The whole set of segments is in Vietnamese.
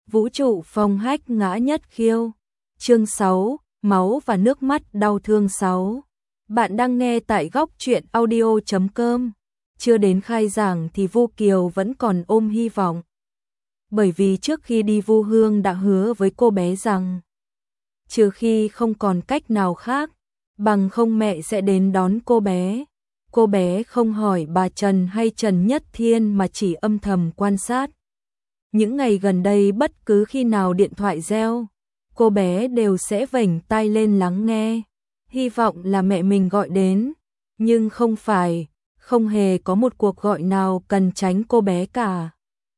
Vũ trụ phong hách ngã nhất khiêu. Chương 6, máu và nước mắt đau thương 6. Bạn đang nghe tại góc truyện audio.com. Chưa đến khai giảng thì Vu Kiều vẫn còn ôm hy vọng. Bởi vì trước khi đi Vu Hương đã hứa với cô bé rằng trừ khi không còn cách nào khác, bằng không mẹ sẽ đến đón cô bé. Cô bé không hỏi bà Trần hay Trần Nhất Thiên mà chỉ âm thầm quan sát. Những ngày gần đây bất cứ khi nào điện thoại reo, cô bé đều sẽ vểnh tai lên lắng nghe, hy vọng là mẹ mình gọi đến, nhưng không phải, không hề có một cuộc gọi nào cần tránh cô bé cả.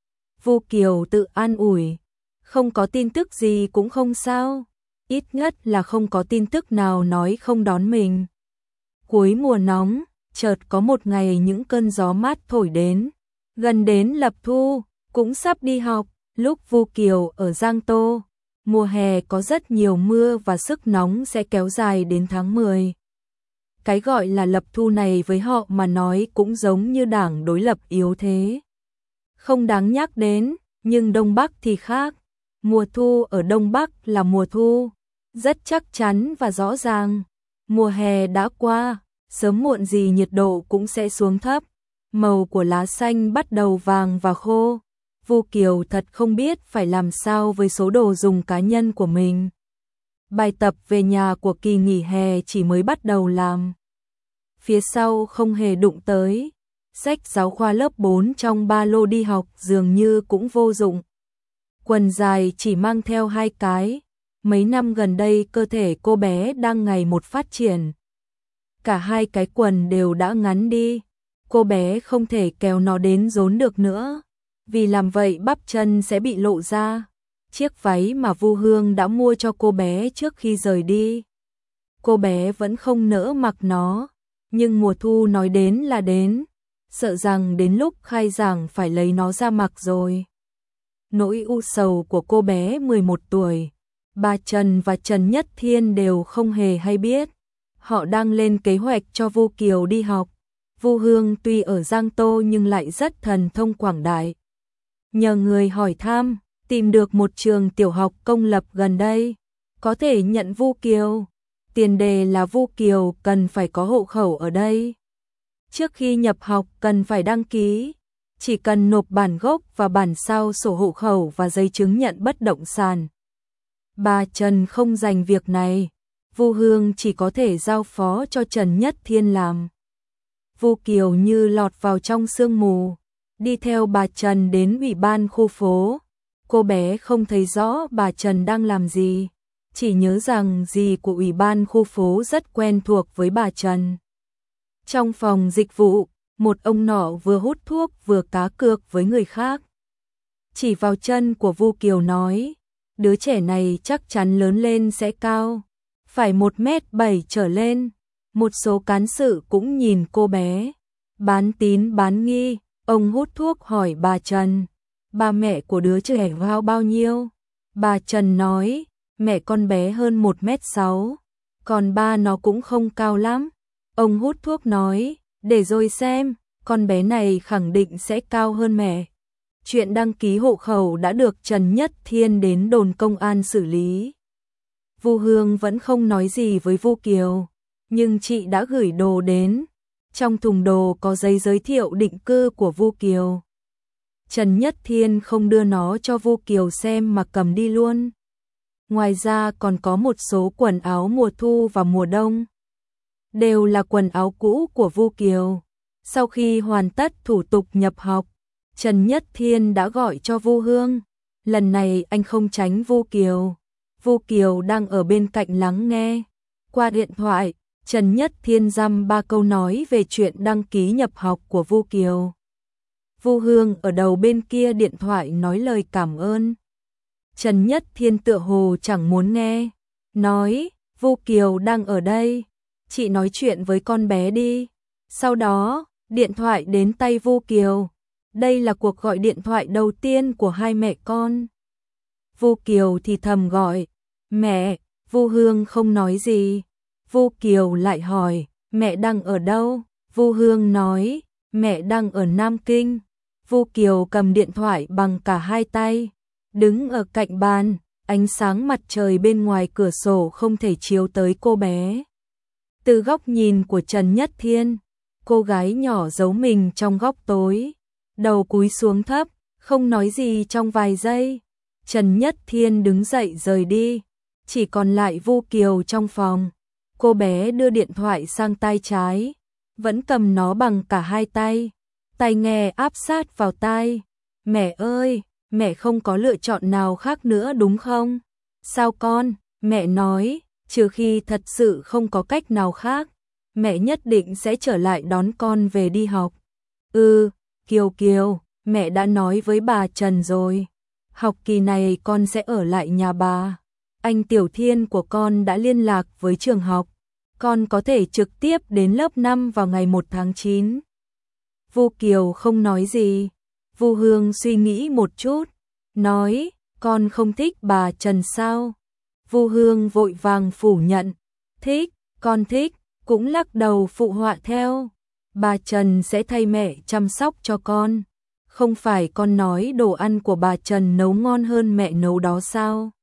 Vu Kiều tự an ủi, không có tin tức gì cũng không sao, ít nhất là không có tin tức nào nói không đón mình. Cuối mùa nóng, chợt có một ngày những cơn gió mát thổi đến, gần đến lập thu, cũng sắp đi học, lúc Vu Kiều ở Giang Tô, mùa hè có rất nhiều mưa và sức nóng sẽ kéo dài đến tháng 10. Cái gọi là lập thu này với họ mà nói cũng giống như đảng đối lập yếu thế. Không đáng nhắc đến, nhưng Đông Bắc thì khác. Mùa thu ở Đông Bắc là mùa thu, rất chắc chắn và rõ ràng. Mùa hè đã qua, sớm muộn gì nhiệt độ cũng sẽ xuống thấp, màu của lá xanh bắt đầu vàng và khô. Vu Kiều thật không biết phải làm sao với số đồ dùng cá nhân của mình. Bài tập về nhà của kỳ nghỉ hè chỉ mới bắt đầu làm. Phía sau không hề đụng tới. Sách giáo khoa lớp 4 trong ba lô đi học dường như cũng vô dụng. Quần dài chỉ mang theo 2 cái. Mấy năm gần đây cơ thể cô bé đang ngày một phát triển. Cả 2 cái quần đều đã ngắn đi. Cô bé không thể kéo nó đến rốn được nữa. Vì làm vậy bắp chân sẽ bị lộ ra. Chiếc váy mà Vu Hương đã mua cho cô bé trước khi rời đi, cô bé vẫn không nỡ mặc nó. Nhưng mùa thu nói đến là đến, sợ rằng đến lúc khai giảng phải lấy nó ra mặc rồi. Nỗi u sầu của cô bé 11 tuổi, bà Trần và Trần Nhất Thiên đều không hề hay biết. Họ đang lên kế hoạch cho Vu Kiều đi học. Vu Hương tuy ở Giang Tô nhưng lại rất thần thông quảng đại. Nhờ người hỏi thăm, tìm được một trường tiểu học công lập gần đây, có thể nhận Vu Kiều. Tiền đề là Vu Kiều cần phải có hộ khẩu ở đây. Trước khi nhập học cần phải đăng ký, chỉ cần nộp bản gốc và bản sao sổ hộ khẩu và giấy chứng nhận bất động sản. Bà Trần không dành việc này, Vu Hương chỉ có thể giao phó cho Trần Nhất Thiên làm. Vu Kiều như lọt vào trong sương mù, đi theo bà Trần đến ủy ban khu phố. Cô bé không thấy rõ bà Trần đang làm gì, chỉ nhớ rằng dì của ủy ban khu phố rất quen thuộc với bà Trần. Trong phòng dịch vụ, một ông nọ vừa hút thuốc vừa cá cược với người khác. Chỉ vào chân của Vu Kiều nói, đứa trẻ này chắc chắn lớn lên sẽ cao, phải 1m7 trở lên. Một số cán sự cũng nhìn cô bé, bán tín bán nghi. Ông hút thuốc hỏi bà Trần, ba mẹ của đứa trẻ cao bao nhiêu? Bà Trần nói, mẹ con bé hơn 1m6, còn ba nó cũng không cao lắm. Ông hút thuốc nói, để rồi xem, con bé này khẳng định sẽ cao hơn mẹ. Chuyện đăng ký hộ khẩu đã được Trần Nhất Thiên đến đồn công an xử lý. Vu Hương vẫn không nói gì với Vu Kiều, nhưng chị đã gửi đồ đến. Trong thùng đồ có giấy giới thiệu định cư của Vu Kiều. Trần Nhất Thiên không đưa nó cho Vu Kiều xem mà cầm đi luôn. Ngoài ra còn có một số quần áo mùa thu và mùa đông. Đều là quần áo cũ của Vu Kiều. Sau khi hoàn tất thủ tục nhập học, Trần Nhất Thiên đã gọi cho Vu Hương. Lần này anh không tránh Vu Kiều. Vu Kiều đang ở bên cạnh lắng nghe. Qua điện thoại, Trần Nhất Thiên dăm 3 câu nói về chuyện đăng ký nhập học của Vu Kiều. Vu Hương ở đầu bên kia điện thoại nói lời cảm ơn. Trần Nhất Thiên tựa hồ chẳng muốn nghe, nói, Vu Kiều đang ở đây, chị nói chuyện với con bé đi. Sau đó, điện thoại đến tay Vu Kiều. Đây là cuộc gọi điện thoại đầu tiên của hai mẹ con. Vu Kiều thì thầm gọi, mẹ. Vu Hương không nói gì. Vu Kiều lại hỏi, mẹ đang ở đâu? Vu Hương nói, mẹ đang ở Nam Kinh. Vu Kiều cầm điện thoại bằng cả hai tay. đứng ở cạnh bàn, ánh sáng mặt trời bên ngoài cửa sổ không thể chiếu tới cô bé. Từ góc nhìn của Trần Nhất Thiên, cô gái nhỏ giấu mình trong góc tối, đầu cúi xuống thấp, không nói gì trong vài giây. Trần Nhất Thiên đứng dậy rời đi, chỉ còn lại Vu Kiều trong phòng. Cô bé đưa điện thoại sang tay trái, vẫn cầm nó bằng cả hai tay, tai nghe áp sát vào tai. Mẹ ơi, mẹ không có lựa chọn nào khác nữa đúng không? Sao con? Mẹ nói, trừ khi thật sự không có cách nào khác, mẹ nhất định sẽ trở lại đón con về đi học. Kiều Kiều, mẹ đã nói với bà Trần rồi. Học kỳ này con sẽ ở lại nhà bà. Anh Tiểu Thiên của con đã liên lạc với trường học. Con có thể trực tiếp đến lớp 5 vào ngày 1 tháng 9. Vu Kiều không nói gì. Vu Hương suy nghĩ một chút, nói, con không thích bà Trần sao? Vu Hương vội vàng phủ nhận, thích, con thích, cũng lắc đầu phụ họa theo. Bà Trần sẽ thay mẹ chăm sóc cho con. Không phải con nói đồ ăn của bà Trần nấu ngon hơn mẹ nấu đó sao?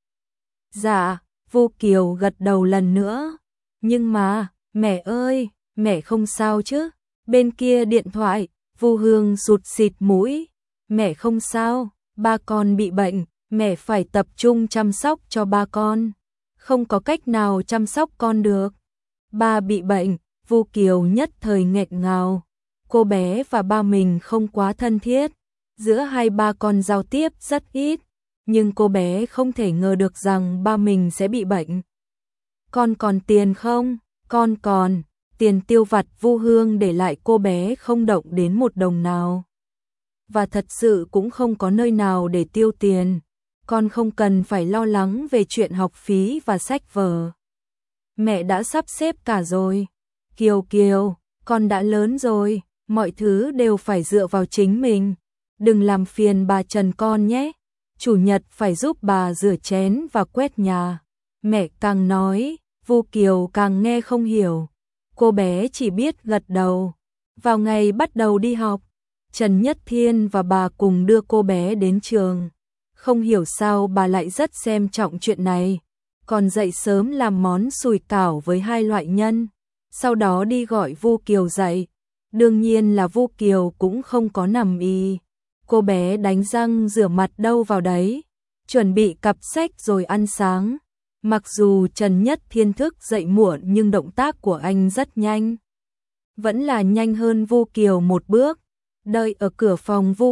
Dạ, Vu Kiều gật đầu lần nữa. Nhưng mà, mẹ ơi, mẹ không sao chứ? Bên kia điện thoại, Vu Hương sụt xịt mũi. Mẹ không sao, ba con bị bệnh, mẹ phải tập trung chăm sóc cho ba con. Không có cách nào chăm sóc con được. Ba bị bệnh, Vu Kiều nhất thời nghẹn ngào. Cô bé và ba mình không quá thân thiết. Giữa hai ba con giao tiếp rất ít. Nhưng cô bé không thể ngờ được rằng ba mình sẽ bị bệnh. Con còn tiền không? Con còn. Tiền tiêu vặt Vu Hương để lại cô bé không động đến một đồng nào. Và thật sự cũng không có nơi nào để tiêu tiền. Con không cần phải lo lắng về chuyện học phí và sách vở. Mẹ đã sắp xếp cả rồi. Kiều Kiều, con đã lớn rồi, mọi thứ đều phải dựa vào chính mình. Đừng làm phiền bà Trần con nhé. Chủ nhật phải giúp bà rửa chén và quét nhà. Mẹ càng nói, Vu Kiều càng nghe không hiểu. Cô bé chỉ biết gật đầu. Vào ngày bắt đầu đi học, Trần Nhất Thiên và bà cùng đưa cô bé đến trường. Không hiểu sao bà lại rất xem trọng chuyện này. Còn dậy sớm làm món sủi cảo với hai loại nhân. Sau đó đi gọi Vu Kiều dậy. Đương nhiên là Vu Kiều cũng không có nằm y. Cô bé đánh răng rửa mặt đâu vào đấy. Chuẩn bị cặp sách rồi ăn sáng. Mặc dù Trần Nhất Thiên thức dậy muộn nhưng động tác của anh rất nhanh. Vẫn là nhanh hơn Vu Kiều một bước. Đợi ở cửa phòng Vu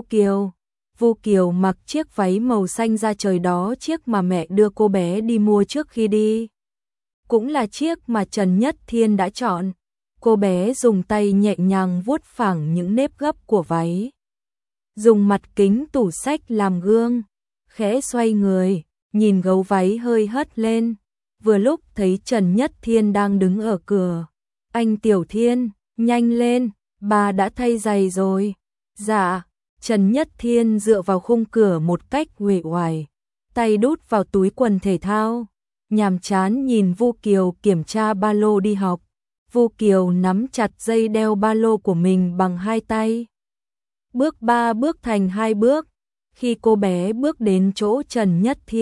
Kiều mặc chiếc váy màu xanh da trời đó, chiếc mà mẹ đưa cô bé đi mua trước khi đi. Cũng là chiếc mà Trần Nhất Thiên đã chọn. Cô bé dùng tay nhẹ nhàng vuốt phẳng những nếp gấp của váy. Dùng mặt kính tủ sách làm gương. Khẽ xoay người, nhìn gấu váy hơi hất lên. Vừa lúc thấy Trần Nhất Thiên đang đứng ở cửa. Anh Tiểu Thiên, nhanh lên, bà đã thay giày rồi. Dạ. Trần Nhất Thiên dựa vào khung cửa một cách uể oải, tay đút vào túi quần thể thao, nhàm chán nhìn Vu Kiều kiểm tra ba lô đi học. Vu Kiều nắm chặt dây đeo ba lô của mình bằng hai tay. Bước 3 bước thành 2 bước. Khi cô bé bước đến chỗ Trần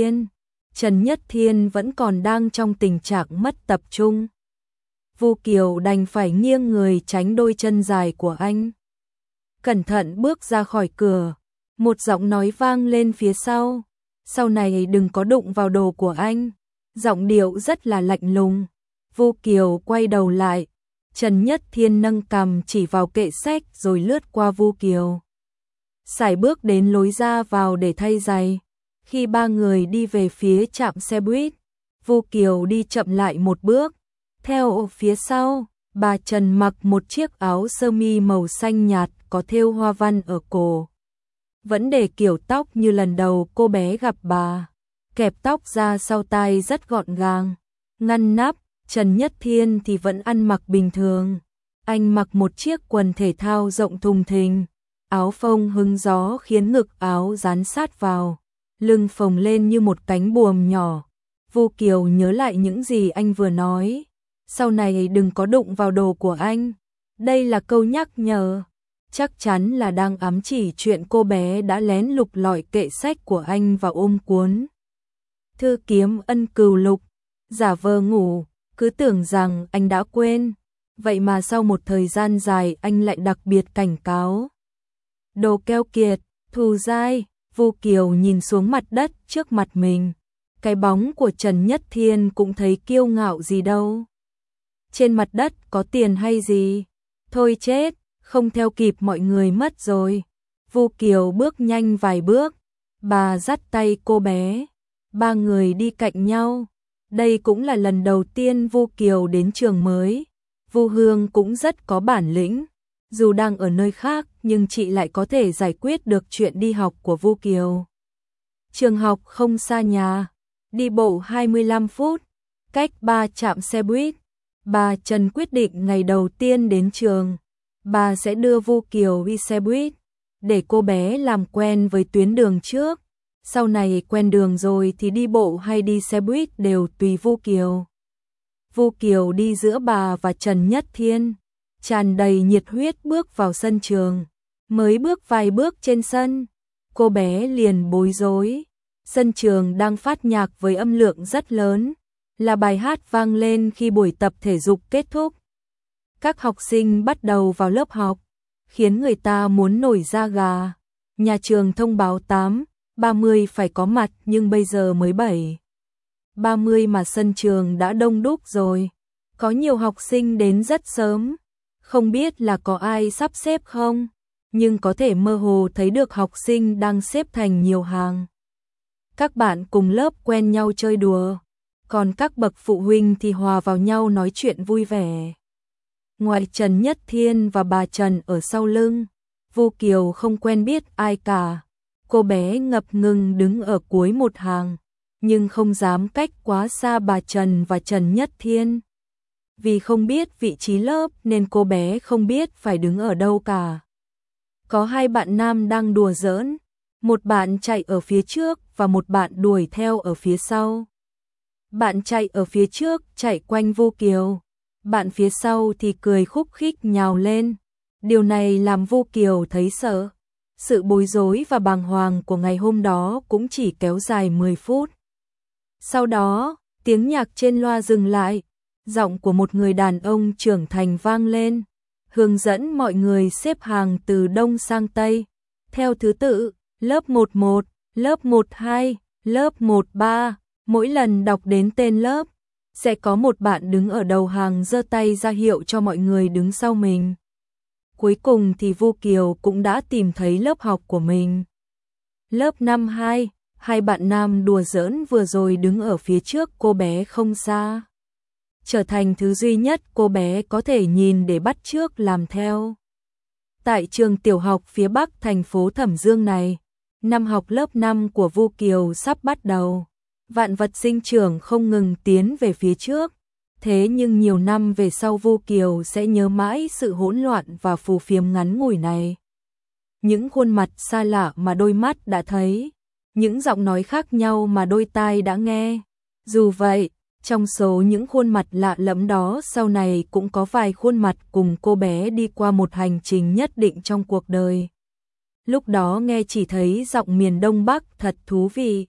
Nhất Thiên vẫn còn đang trong tình trạng mất tập trung. Vu Kiều đành phải nghiêng người tránh đôi chân dài của anh. Cẩn thận bước ra khỏi cửa, một giọng nói vang lên phía sau. Sau này đừng có đụng vào đồ của anh. Giọng điệu rất là lạnh lùng. Vu Kiều quay đầu lại. Trần Nhất Thiên nâng cằm chỉ vào kệ sách rồi lướt qua Vu Kiều. Sải bước đến lối ra vào để thay giày. Khi ba người đi về phía trạm xe buýt, Vu Kiều đi chậm lại một bước. Theo phía sau, bà Trần mặc một chiếc áo sơ mi màu xanh nhạt có thêu hoa văn ở cổ. Vẫn để kiểu tóc như lần đầu cô bé gặp bà. Kẹp tóc ra sau tai rất gọn gàng, ngăn nắp. Trần Nhất Thiên thì vẫn ăn mặc bình thường. Anh mặc một chiếc quần thể thao rộng thùng thình. Áo phông hứng gió khiến ngực áo dán sát vào. Lưng phồng lên như một cánh buồm nhỏ. Vu Kiều nhớ lại những gì anh vừa nói. Sau này đừng có đụng vào đồ của anh. Đây là câu nhắc nhở. chắc chắn là đang ám chỉ chuyện cô bé đã lén lục lọi kệ sách của anh và ôm cuốn thư kiếm Ân Cừu Lục, giả vờ ngủ, cứ tưởng rằng anh đã quên. Vậy mà sau một thời gian dài anh lại đặc biệt cảnh cáo. Đồ keo kiệt, thù dai. Vu Kiều nhìn xuống mặt đất trước mặt mình. Cái bóng của Trần Nhất Thiên cũng thấy kiêu ngạo gì đâu. Trên mặt đất có tiền hay gì? Thôi chết, không theo kịp mọi người mất rồi. Vu Kiều bước nhanh vài bước, bà dắt tay cô bé. Ba người đi cạnh nhau. Đây cũng là lần đầu tiên Vu Kiều đến trường mới. Vu Hương cũng rất có bản lĩnh. Dù đang ở nơi khác nhưng chị lại có thể giải quyết được chuyện đi học của Vu Kiều. Trường học không xa nhà, đi bộ 25 phút, cách 3 trạm xe buýt. Bà Trần quyết định ngày đầu tiên đến trường, bà sẽ đưa Vu Kiều đi xe buýt, để cô bé làm quen với tuyến đường trước. Sau này quen đường rồi thì đi bộ hay đi xe buýt đều tùy Vu Kiều. Vu Kiều đi giữa bà và Trần Nhất Thiên, tràn đầy nhiệt huyết bước vào sân trường. Mới bước vài bước trên sân, cô bé liền bối rối. Sân trường đang phát nhạc với âm lượng rất lớn, là bài hát vang lên khi buổi tập thể dục kết thúc. Các học sinh bắt đầu vào lớp học, khiến người ta muốn nổi da gà. Nhà trường thông báo 8:30 phải có mặt nhưng bây giờ mới 7:30 mà sân trường đã đông đúc rồi. Có nhiều học sinh đến rất sớm, không biết là có ai sắp xếp không, nhưng có thể mơ hồ thấy được học sinh đang xếp thành nhiều hàng. Các bạn cùng lớp quen nhau chơi đùa, còn các bậc phụ huynh thì hòa vào nhau nói chuyện vui vẻ. Ngoài Trần Nhất Thiên và bà Trần ở sau lưng, Vu Kiều không quen biết ai cả. Cô bé ngập ngừng đứng ở cuối một hàng, nhưng không dám cách quá xa bà Trần và Trần Nhất Thiên. Vì không biết vị trí lớp nên cô bé không biết phải đứng ở đâu cả. Có hai bạn nam đang đùa giỡn, một bạn chạy ở phía trước và một bạn đuổi theo ở phía sau. Bạn chạy ở phía trước chạy quanh Vu Kiều, bạn phía sau thì cười khúc khích nhào lên. Điều này làm Vu Kiều thấy sợ. Sự bối rối và bàng hoàng của ngày hôm đó cũng chỉ kéo dài 10 phút. Sau đó, tiếng nhạc trên loa dừng lại, giọng của một người đàn ông trưởng thành vang lên, hướng dẫn mọi người xếp hàng từ đông sang tây, theo thứ tự, lớp 11, lớp 12, lớp 13, mỗi lần đọc đến tên lớp, sẽ có một bạn đứng ở đầu hàng giơ tay ra hiệu cho mọi người đứng sau mình. Cuối cùng thì Vu Kiều cũng đã tìm thấy lớp học của mình. Lớp 52, hai bạn nam đùa giỡn vừa rồi đứng ở phía trước cô bé không xa. Trở thành thứ duy nhất cô bé có thể nhìn để bắt chước làm theo. Tại trường tiểu học phía bắc thành phố Thẩm Dương này, năm học lớp 5 của Vu Kiều sắp bắt đầu. Vạn vật sinh trưởng không ngừng tiến về phía trước. Thế nhưng nhiều năm về sau Vu Kiều sẽ nhớ mãi sự hỗn loạn và phù phiếm ngắn ngủi này. Những khuôn mặt xa lạ mà đôi mắt đã thấy, những giọng nói khác nhau mà đôi tai đã nghe. Dù vậy, trong số những khuôn mặt lạ lẫm đó sau này cũng có vài khuôn mặt cùng cô bé đi qua một hành trình nhất định trong cuộc đời. Lúc đó nghe chỉ thấy giọng miền Đông Bắc thật thú vị.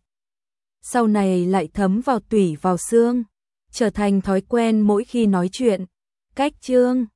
Sau này lại thấm vào tủy vào xương, trở thành thói quen mỗi khi nói chuyện. Cách chương